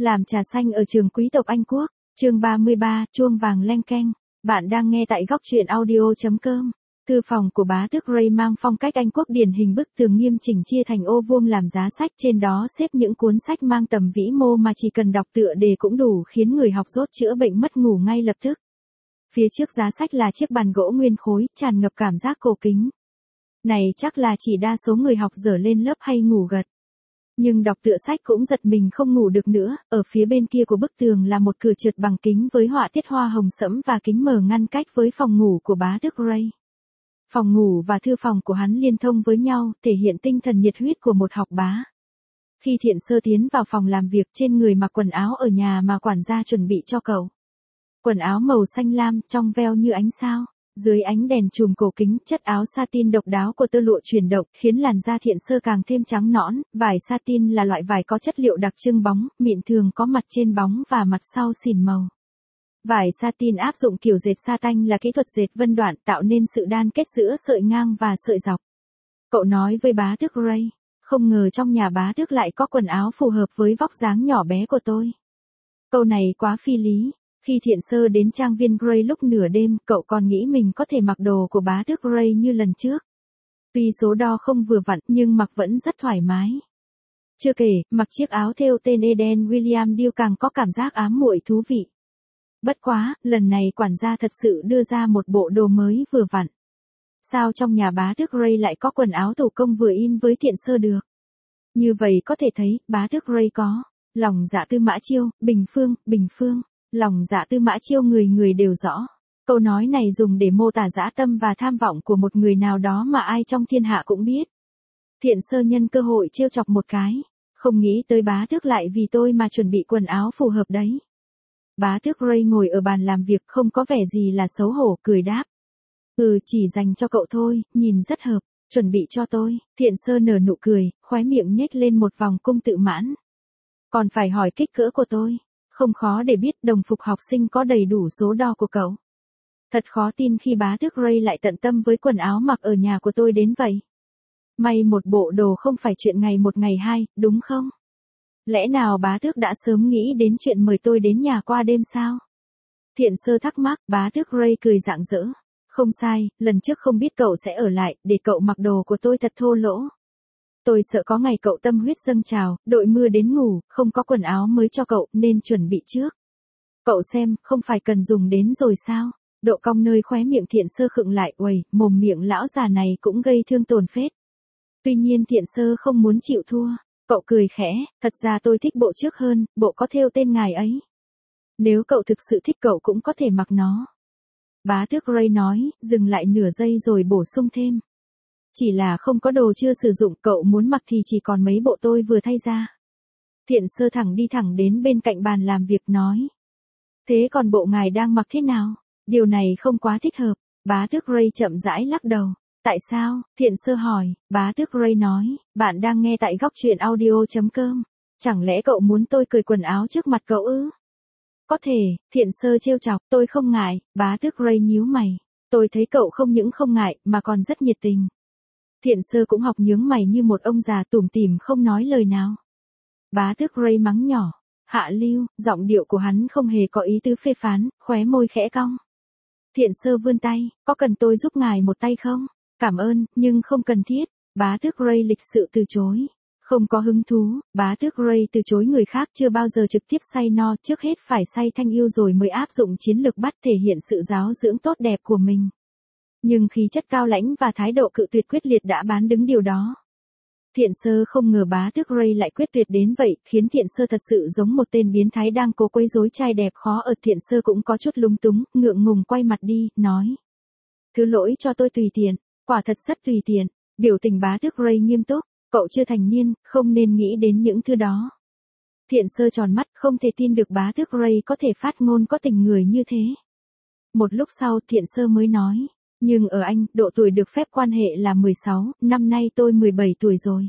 Làm trà xanh ở trường quý tộc Anh Quốc, chương 33, chuông vàng leng keng. Bạn đang nghe tại góc truyện audio.com. Thư phòng của bá tước Ray mang phong cách Anh Quốc điển hình, bức tường nghiêm chỉnh chia thành ô vuông làm giá sách, trên đó xếp những cuốn sách mang tầm vĩ mô mà chỉ cần đọc tựa đề cũng đủ khiến người học dốt chữa bệnh mất ngủ ngay lập tức. Phía trước giá sách là chiếc bàn gỗ nguyên khối, tràn ngập cảm giác cổ kính. Này chắc là chỉ đa số người học dở lên lớp hay ngủ gật. Nhưng đọc tựa sách cũng giật mình không ngủ được nữa, ở phía bên kia của bức tường là một cửa trượt bằng kính với họa tiết hoa hồng sẫm và kính mờ ngăn cách với phòng ngủ của bá tước Ray. Phòng ngủ và thư phòng của hắn liên thông với nhau, thể hiện tinh thần nhiệt huyết của một học bá. Khi Thiện Sơ tiến vào phòng làm việc, trên người mặc quần áo ở nhà mà quản gia chuẩn bị cho cậu. Quần áo màu xanh lam, trong veo như ánh sao. Dưới ánh đèn chùm cổ kính, chất áo satin độc đáo của tơ lụa chuyển động, khiến làn da Thiện Sơ càng thêm trắng nõn. Vải satin là loại vải có chất liệu đặc trưng bóng, mịn, thường có mặt trên bóng và mặt sau xỉn màu. Vải satin áp dụng kiểu dệt sa tanh là kỹ thuật dệt vân đoạn, tạo nên sự đan kết giữa sợi ngang và sợi dọc. Cậu nói với bá tước Ray, không ngờ trong nhà bá tước lại có quần áo phù hợp với vóc dáng nhỏ bé của tôi. Câu này quá phi lý. Khi Thiện Sơ đến trang viên Gray lúc nửa đêm, cậu còn nghĩ mình có thể mặc đồ của bá tước Ray như lần trước. Tuy số đo không vừa vặn, nhưng mặc vẫn rất thoải mái. Chưa kể, mặc chiếc áo thêu tên Eden William Deal càng có cảm giác ám muội thú vị. Bất quá, lần này quản gia thật sự đưa ra một bộ đồ mới vừa vặn. Sao trong nhà bá tước Ray lại có quần áo thủ công vừa in với Thiện Sơ được? Như vậy có thể thấy, bá tước Ray có lòng dạ Tư Mã Chiêu, bình phương. Lòng dạ Tư Mã Chiêu người người đều rõ. Câu nói này dùng để mô tả dã tâm và tham vọng của một người nào đó mà ai trong thiên hạ cũng biết. Thiện Sơ nhân cơ hội trêu chọc một cái. Không nghĩ tới bá tước lại vì tôi mà chuẩn bị quần áo phù hợp đấy. Bá tước Ray ngồi ở bàn làm việc không có vẻ gì là xấu hổ, cười đáp. Chỉ dành cho cậu thôi, nhìn rất hợp, chuẩn bị cho tôi. Thiện Sơ nở nụ cười, khóe miệng nhếch lên một vòng cung tự mãn. Còn phải hỏi kích cỡ của tôi. Không khó để biết đồng phục học sinh có đầy đủ số đo của cậu. Thật khó tin khi bá tước Ray lại tận tâm với quần áo mặc ở nhà của tôi đến vậy. May một bộ đồ không phải chuyện ngày một ngày hai, đúng không? Lẽ nào bá tước đã sớm nghĩ đến chuyện mời tôi đến nhà qua đêm sao? Thiện Sơ thắc mắc, bá tước Ray cười rạng rỡ. Không sai, lần trước không biết cậu sẽ ở lại, để cậu mặc đồ của tôi thật thô lỗ. Tôi sợ có ngày cậu tâm huyết dâng trào, đội mưa đến ngủ, không có quần áo mới cho cậu, nên chuẩn bị trước. Cậu xem, không phải cần dùng đến rồi sao? Độ cong nơi khóe miệng Thiện Sơ khựng lại, uầy, mồm miệng lão già này cũng gây thương tổn phết. Tuy nhiên Thiện Sơ không muốn chịu thua. Cậu cười khẽ, thật ra tôi thích bộ trước hơn, bộ có thêu tên ngài ấy. Nếu cậu thực sự thích cậu cũng có thể mặc nó. Bá tước Ray nói, dừng lại nửa giây rồi bổ sung thêm. Chỉ là không có đồ chưa sử dụng, cậu muốn mặc thì chỉ còn mấy bộ tôi vừa thay ra. Thiện Sơ đi thẳng đến bên cạnh bàn làm việc nói. Thế còn bộ ngài đang mặc thế nào? Điều này không quá thích hợp. Bá tước Ray chậm rãi lắc đầu. Tại sao? Thiện Sơ hỏi. Bá tước Ray nói, bạn đang nghe tại góc truyện audio.com. Chẳng lẽ cậu muốn tôi cởi quần áo trước mặt cậu ư? Có thể, Thiện Sơ trêu chọc, tôi không ngại. Bá tước Ray nhíu mày. Tôi thấy cậu không những không ngại, mà còn rất nhiệt tình. Thiện Sơ cũng học nhướng mày như một ông già tủm tỉm không nói lời nào. Bá tước Ray mắng nhỏ. Hạ lưu, giọng điệu của hắn không hề có ý tứ phê phán, khóe môi khẽ cong. Thiện Sơ vươn tay, có cần tôi giúp ngài một tay không? Cảm ơn, nhưng không cần thiết. Bá tước Ray lịch sự từ chối. Không có hứng thú, bá tước Ray từ chối người khác chưa bao giờ trực tiếp say no, trước hết phải say thanh yêu rồi mới áp dụng chiến lược bắt thể hiện sự giáo dưỡng tốt đẹp của mình. Nhưng khí chất cao lãnh và thái độ cự tuyệt quyết liệt đã bán đứng điều đó. Thiện Sơ không ngờ bá tước Ray lại quyết tuyệt đến vậy, khiến Thiện Sơ thật sự giống một tên biến thái đang cố quấy rối trai đẹp khó ở. Thiện Sơ cũng có chút lúng túng, ngượng ngùng quay mặt đi, nói. Thứ lỗi cho tôi tùy tiện, quả thật rất tùy tiện. Biểu tình bá tước Ray nghiêm túc, cậu chưa thành niên, không nên nghĩ đến những thứ đó. Thiện Sơ tròn mắt, không thể tin được bá tước Ray có thể phát ngôn có tình người như thế. Một lúc sau Thiện Sơ mới nói. Nhưng ở Anh, độ tuổi được phép quan hệ là 16, năm nay tôi 17 tuổi rồi.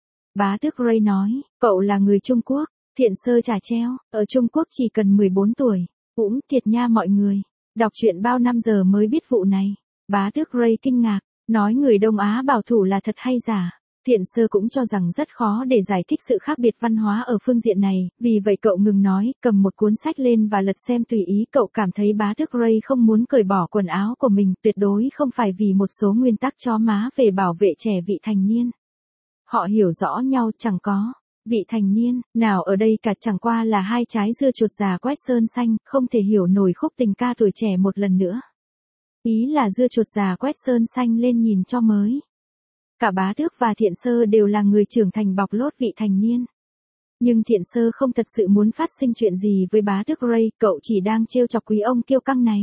Bá tước Ray nói, cậu là người Trung Quốc. Thiện Sơ trả treo, ở Trung Quốc chỉ cần 14 tuổi. Thiệt nha mọi người. Đọc truyện bao năm giờ mới biết vụ này. Bá tước Ray kinh ngạc, nói người Đông Á bảo thủ là thật hay giả. Thiện Sơ cũng cho rằng rất khó để giải thích sự khác biệt văn hóa ở phương diện này, vì vậy cậu ngừng nói, cầm một cuốn sách lên và lật xem tùy ý. Cậu cảm thấy bá tước Ray không muốn cởi bỏ quần áo của mình, tuyệt đối không phải vì một số nguyên tắc chó má về bảo vệ trẻ vị thành niên. Họ hiểu rõ nhau, chẳng có vị thành niên nào ở đây cả, chẳng qua là hai trái dưa chuột già quét sơn xanh, không thể hiểu nổi khúc tình ca tuổi trẻ một lần nữa. Ý là dưa chuột già quét sơn xanh lên nhìn cho mới. Cả bá tước và Thiện Sơ đều là người trưởng thành bọc lót vị thành niên. Nhưng Thiện Sơ không thật sự muốn phát sinh chuyện gì với bá tước Ray, cậu chỉ đang trêu chọc quý ông kiêu căng này.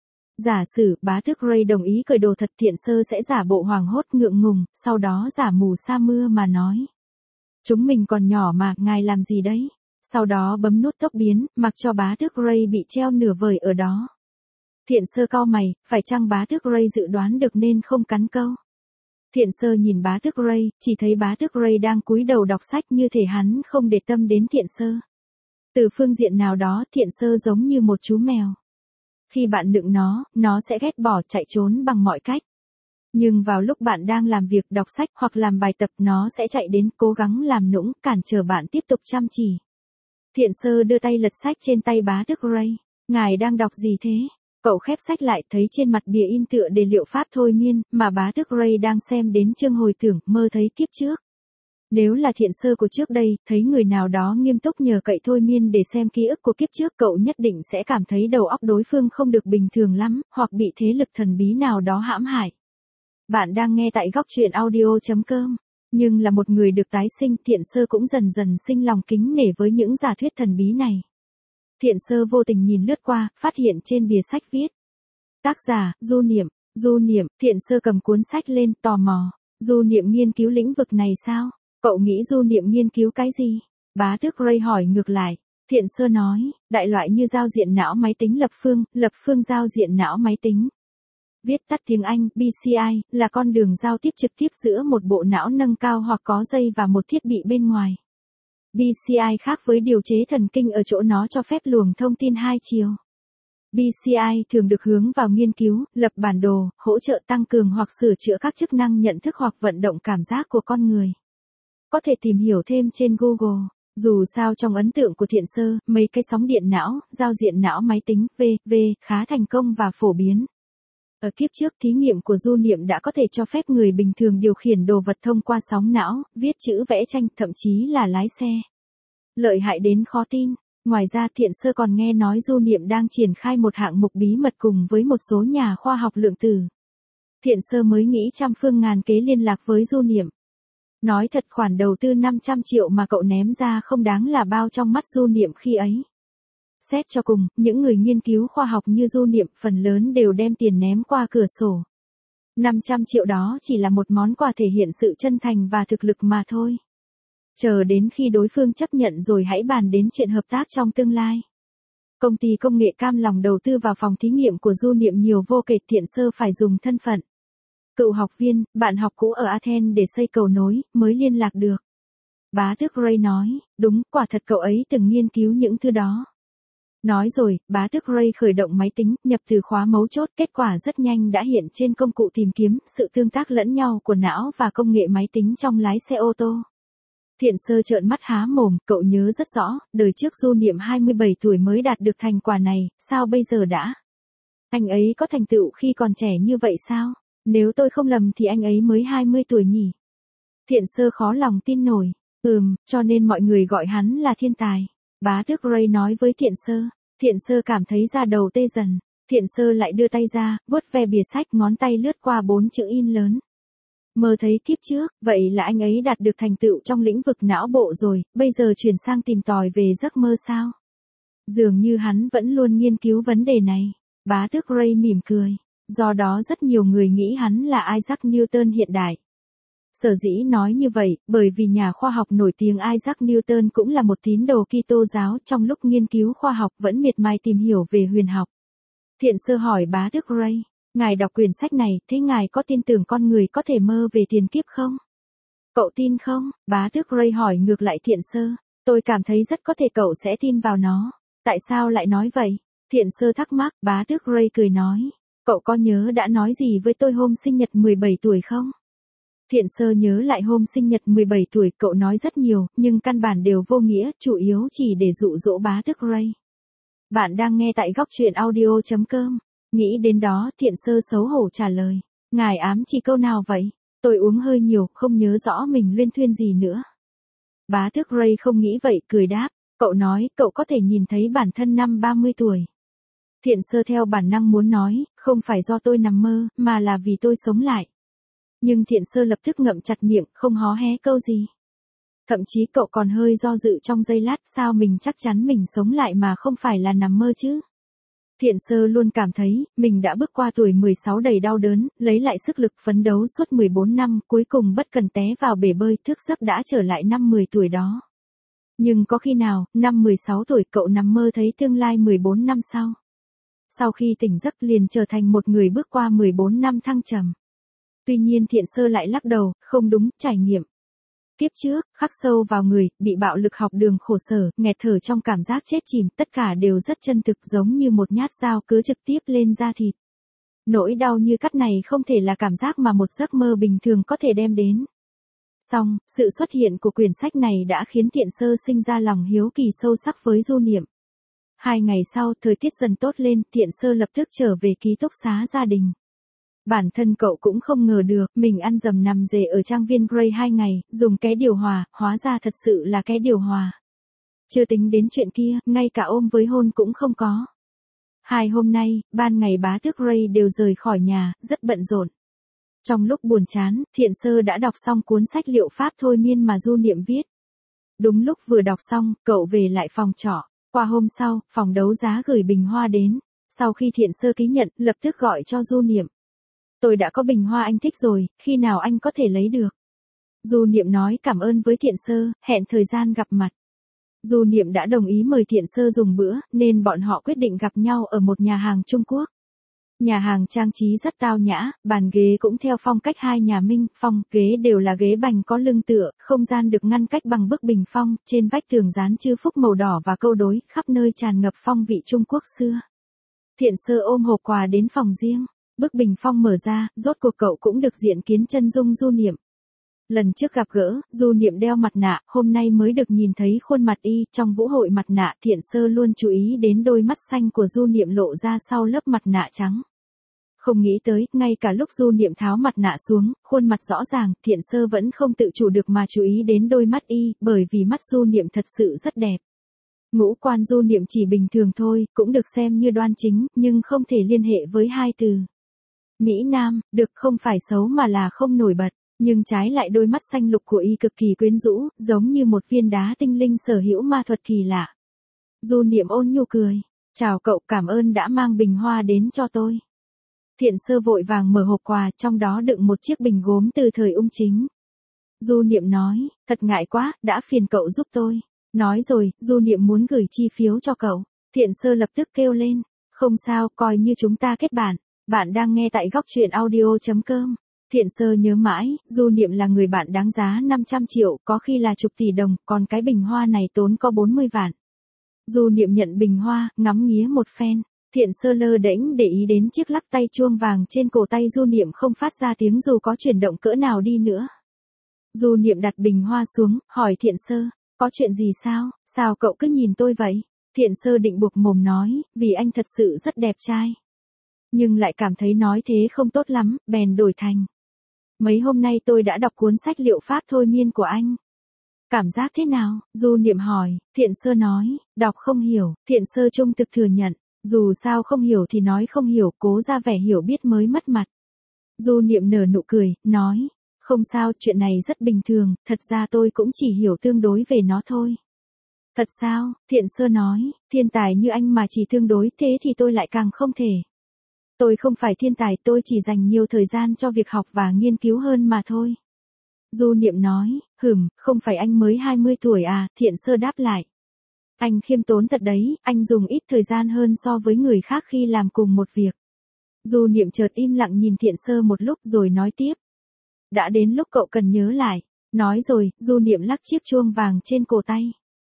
Giả sử bá tước Ray đồng ý cởi đồ thật, Thiện Sơ sẽ giả bộ hoảng hốt ngượng ngùng, sau đó giả mù sa mưa mà nói. Chúng mình còn nhỏ mà, ngài làm gì đấy? Sau đó bấm nút tốc biến, mặc cho bá tước Ray bị treo nửa vời ở đó. Thiện Sơ cau mày, phải chăng bá tước Ray dự đoán được nên không cắn câu? Thiện Sơ nhìn bá tước Ray, chỉ thấy bá tước Ray đang cúi đầu đọc sách như thể hắn không để tâm đến Thiện Sơ. Từ phương diện nào đó, Thiện Sơ giống như một chú mèo. Khi bạn nựng nó sẽ ghét bỏ, chạy trốn bằng mọi cách. Nhưng vào lúc bạn đang làm việc, đọc sách hoặc làm bài tập, nó sẽ chạy đến, cố gắng làm nũng, cản trở bạn tiếp tục chăm chỉ. Thiện Sơ đưa tay lật sách trên tay bá tước Ray. Ngài đang đọc gì thế? Cậu khép sách lại, thấy trên mặt bìa in tựa đề liệu pháp thôi miên, mà bá tước Ray đang xem đến chương hồi tưởng, mơ thấy kiếp trước. Nếu là Thiện Sơ của trước đây, thấy người nào đó nghiêm túc nhờ cậy thôi miên để xem ký ức của kiếp trước, cậu nhất định sẽ cảm thấy đầu óc đối phương không được bình thường lắm, hoặc bị thế lực thần bí nào đó hãm hại. Bạn đang nghe tại góc truyện audio.com. Nhưng là một người được tái sinh, Thiện Sơ cũng dần dần sinh lòng kính nể với những giả thuyết thần bí này. Thiện Sơ vô tình nhìn lướt qua, phát hiện trên bìa sách viết. Tác giả, Du Niệm, Thiện Sơ cầm cuốn sách lên, tò mò. Du Niệm nghiên cứu lĩnh vực này sao? Cậu nghĩ Du Niệm nghiên cứu cái gì? Bá tước Ray hỏi ngược lại. Thiện Sơ nói, đại loại như giao diện não máy tính lập phương giao diện não máy tính. Viết tắt tiếng Anh, BCI, là con đường giao tiếp trực tiếp giữa một bộ não nâng cao hoặc có dây và một thiết bị bên ngoài. BCI khác với điều chế thần kinh ở chỗ nó cho phép luồng thông tin hai chiều. BCI thường được hướng vào nghiên cứu, lập bản đồ, hỗ trợ tăng cường hoặc sửa chữa các chức năng nhận thức hoặc vận động cảm giác của con người. Có thể tìm hiểu thêm trên Google. Dù sao trong ấn tượng của Thiện Sơ, mấy cái sóng điện não, giao diện não máy tính, v.v. khá thành công và phổ biến. Ở kiếp trước, thí nghiệm của Du Niệm đã có thể cho phép người bình thường điều khiển đồ vật thông qua sóng não, viết chữ, vẽ tranh, thậm chí là lái xe. Lợi hại đến khó tin. Ngoài ra, Thiện Sơ còn nghe nói Du Niệm đang triển khai một hạng mục bí mật cùng với một số nhà khoa học lượng tử. Thiện Sơ mới nghĩ trăm phương ngàn kế liên lạc với Du Niệm. Nói thật, khoản đầu tư 500 triệu mà cậu ném ra không đáng là bao trong mắt Du Niệm khi ấy. Xét cho cùng, những người nghiên cứu khoa học như Du Niệm phần lớn đều đem tiền ném qua cửa sổ. 500 triệu đó chỉ là một món quà thể hiện sự chân thành và thực lực mà thôi. Chờ đến khi đối phương chấp nhận rồi hãy bàn đến chuyện hợp tác trong tương lai. Công ty công nghệ cam lòng đầu tư vào phòng thí nghiệm của Du Niệm nhiều vô kể. Thiện Sơ phải dùng thân phận cựu học viên, bạn học cũ ở Athens để xây cầu nối, mới liên lạc được. Bá tước Ray nói, đúng, quả thật cậu ấy từng nghiên cứu những thứ đó. Nói rồi, bá tước Ray khởi động máy tính, nhập từ khóa mấu chốt, kết quả rất nhanh đã hiện trên công cụ tìm kiếm, sự tương tác lẫn nhau của não và công nghệ máy tính trong lái xe ô tô. Thiện Sơ trợn mắt há mồm, cậu nhớ rất rõ, đời trước Du Niệm 27 tuổi mới đạt được thành quả này, sao bây giờ đã? Anh ấy có thành tựu khi còn trẻ như vậy sao? Nếu tôi không lầm thì anh ấy mới 20 tuổi nhỉ? Thiện Sơ khó lòng tin nổi, cho nên mọi người gọi hắn là thiên tài. Bá tước Ray nói với Thiện Sơ. Thiện Sơ cảm thấy da đầu tê dần. Thiện Sơ lại đưa tay ra, vuốt ve bìa sách, ngón tay lướt qua 4 chữ in lớn. Mơ thấy kiếp trước, vậy là anh ấy đạt được thành tựu trong lĩnh vực não bộ rồi, bây giờ chuyển sang tìm tòi về giấc mơ sao? Dường như hắn vẫn luôn nghiên cứu vấn đề này. Bá tước Ray mỉm cười. Do đó rất nhiều người nghĩ hắn là Isaac Newton hiện đại. Sở dĩ nói như vậy, bởi vì nhà khoa học nổi tiếng Isaac Newton cũng là một tín đồ Kitô giáo, trong lúc nghiên cứu khoa học vẫn miệt mài tìm hiểu về huyền học. Thiện Sơ hỏi bá tước Ray, ngài đọc quyển sách này, thế ngài có tin tưởng con người có thể mơ về tiền kiếp không? Cậu tin không? Bá tước Ray hỏi ngược lại Thiện Sơ. Tôi cảm thấy rất có thể cậu sẽ tin vào nó. Tại sao lại nói vậy? Thiện Sơ thắc mắc. Bá tước Ray cười nói. Cậu có nhớ đã nói gì với tôi hôm sinh nhật 17 tuổi không? Thiện sơ nhớ lại hôm sinh nhật 17 tuổi cậu nói rất nhiều, nhưng căn bản đều vô nghĩa, chủ yếu chỉ để dụ dỗ bá tước Ray. Bạn đang nghe tại góc truyện audio.com. Nghĩ đến đó, thiện sơ xấu hổ trả lời. Ngài ám chỉ câu nào vậy? Tôi uống hơi nhiều, không nhớ rõ mình luyên thuyên gì nữa. Bá tước Ray không nghĩ vậy, cười đáp. Cậu nói, cậu có thể nhìn thấy bản thân năm 30 tuổi. Thiện sơ theo bản năng muốn nói, không phải do tôi nằm mơ, mà là vì tôi sống lại. Nhưng thiện sơ lập tức ngậm chặt miệng, không hó hé câu gì. Thậm chí cậu còn hơi do dự trong giây lát, sao mình chắc chắn mình sống lại mà không phải là nằm mơ chứ. Thiện sơ luôn cảm thấy, mình đã bước qua tuổi 16 đầy đau đớn, lấy lại sức lực phấn đấu suốt 14 năm, cuối cùng bất cần té vào bể bơi thức giấc đã trở lại năm 10 tuổi đó. Nhưng có khi nào, năm 16 tuổi cậu nằm mơ thấy tương lai 14 năm sau. Sau khi tỉnh giấc liền trở thành một người bước qua 14 năm thăng trầm. Tuy nhiên thiện sơ lại lắc đầu, không đúng, trải nghiệm. Kiếp trước, khắc sâu vào người, bị bạo lực học đường khổ sở, nghẹt thở trong cảm giác chết chìm, tất cả đều rất chân thực giống như một nhát dao cứ trực tiếp lên da thịt. Nỗi đau như cắt này không thể là cảm giác mà một giấc mơ bình thường có thể đem đến. Song, sự xuất hiện của quyển sách này đã khiến thiện sơ sinh ra lòng hiếu kỳ sâu sắc với Du Niệm. 2 ngày sau, thời tiết dần tốt lên, thiện sơ lập tức trở về ký túc xá gia đình. Bản thân cậu cũng không ngờ được, mình ăn dầm nằm dề ở trang viên Grey 2 ngày, dùng cái điều hòa, hóa ra thật sự là cái điều hòa. Chưa tính đến chuyện kia, ngay cả ôm với hôn cũng không có. 2 hôm nay, ban ngày bá tước Grey đều rời khỏi nhà, rất bận rộn. Trong lúc buồn chán, thiện sơ đã đọc xong cuốn sách liệu pháp thôi miên mà Du Niệm viết. Đúng lúc vừa đọc xong, cậu về lại phòng trọ. Qua hôm sau, phòng đấu giá gửi bình hoa đến. Sau khi thiện sơ ký nhận, lập tức gọi cho Du Niệm. Tôi đã có bình hoa anh thích rồi, khi nào anh có thể lấy được? Du Niệm nói cảm ơn với thiện sơ, hẹn thời gian gặp mặt. Du Niệm đã đồng ý mời thiện sơ dùng bữa, nên bọn họ quyết định gặp nhau ở một nhà hàng Trung Quốc. Nhà hàng trang trí rất tao nhã, bàn ghế cũng theo phong cách hai nhà Minh, Phong, ghế đều là ghế bành có lưng tựa, không gian được ngăn cách bằng bức bình phong, trên vách tường dán chữ phúc màu đỏ và câu đối, khắp nơi tràn ngập phong vị Trung Quốc xưa. Thiện sơ ôm hộp quà đến phòng riêng, bức bình phong mở ra, rốt cuộc cậu cũng được diện kiến chân dung Du Niệm. Lần trước gặp gỡ, Du Niệm đeo mặt nạ, hôm nay mới được nhìn thấy khuôn mặt y, trong vũ hội mặt nạ thiện sơ luôn chú ý đến đôi mắt xanh của Du Niệm lộ ra sau lớp mặt nạ trắng. Không nghĩ tới, ngay cả lúc Du Niệm tháo mặt nạ xuống, khuôn mặt rõ ràng, thiện sơ vẫn không tự chủ được mà chú ý đến đôi mắt y, bởi vì mắt Du Niệm thật sự rất đẹp. Ngũ quan Du Niệm chỉ bình thường thôi, cũng được xem như đoan chính, nhưng không thể liên hệ với hai từ. Mỹ Nam, được không phải xấu mà là không nổi bật, nhưng trái lại đôi mắt xanh lục của y cực kỳ quyến rũ, giống như một viên đá tinh linh sở hữu ma thuật kỳ lạ. Du Niệm ôn nhu cười, chào cậu, cảm ơn đã mang bình hoa đến cho tôi. Thiện sơ vội vàng mở hộp quà, trong đó đựng một chiếc bình gốm từ thời Ung Chính. Du Niệm nói, thật ngại quá, đã phiền cậu giúp tôi. Nói rồi, Du Niệm muốn gửi chi phiếu cho cậu. Thiện sơ lập tức kêu lên, không sao, coi như chúng ta kết bạn. Bạn đang nghe tại góc truyện audio.com. Thiện sơ nhớ mãi, Du Niệm là người bạn đáng giá 500 triệu, có khi là chục tỷ đồng, còn cái bình hoa này tốn có 40 vạn. Du Niệm nhận bình hoa, ngắm nghía một phen. Thiện sơ lơ đễnh để ý đến chiếc lắc tay chuông vàng trên cổ tay Du Niệm không phát ra tiếng dù có chuyển động cỡ nào đi nữa. Du Niệm đặt bình hoa xuống, hỏi thiện sơ, có chuyện gì sao cậu cứ nhìn tôi vậy? Thiện sơ định buộc mồm nói, vì anh thật sự rất đẹp trai. Nhưng lại cảm thấy nói thế không tốt lắm, bèn đổi thành. Mấy hôm nay tôi đã đọc cuốn sách liệu pháp thôi miên của anh. Cảm giác thế nào? Du Niệm hỏi, thiện sơ nói, đọc không hiểu, thiện sơ trung thực thừa nhận. Dù sao không hiểu thì nói không hiểu, cố ra vẻ hiểu biết mới mất mặt. Du Niệm nở nụ cười, nói, không sao, chuyện này rất bình thường, thật ra tôi cũng chỉ hiểu tương đối về nó thôi. Thật sao? Thiện sơ nói, thiên tài như anh mà chỉ tương đối thế thì tôi lại càng không thể. Tôi không phải thiên tài, tôi chỉ dành nhiều thời gian cho việc học và nghiên cứu hơn mà thôi. Du Niệm nói, không phải anh mới 20 tuổi à, thiện sơ đáp lại. Anh khiêm tốn thật đấy, anh dùng ít thời gian hơn so với người khác khi làm cùng một việc. Du Niệm chợt im lặng nhìn thiện sơ một lúc rồi nói tiếp. Đã đến lúc cậu cần nhớ lại. Nói rồi, Du Niệm lắc chiếc chuông vàng trên cổ tay.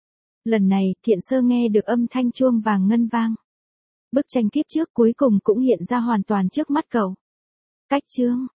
Lần này, thiện sơ nghe được âm thanh chuông vàng ngân vang. Bức tranh kiếp trước cuối cùng cũng hiện ra hoàn toàn trước mắt cậu. Cách chương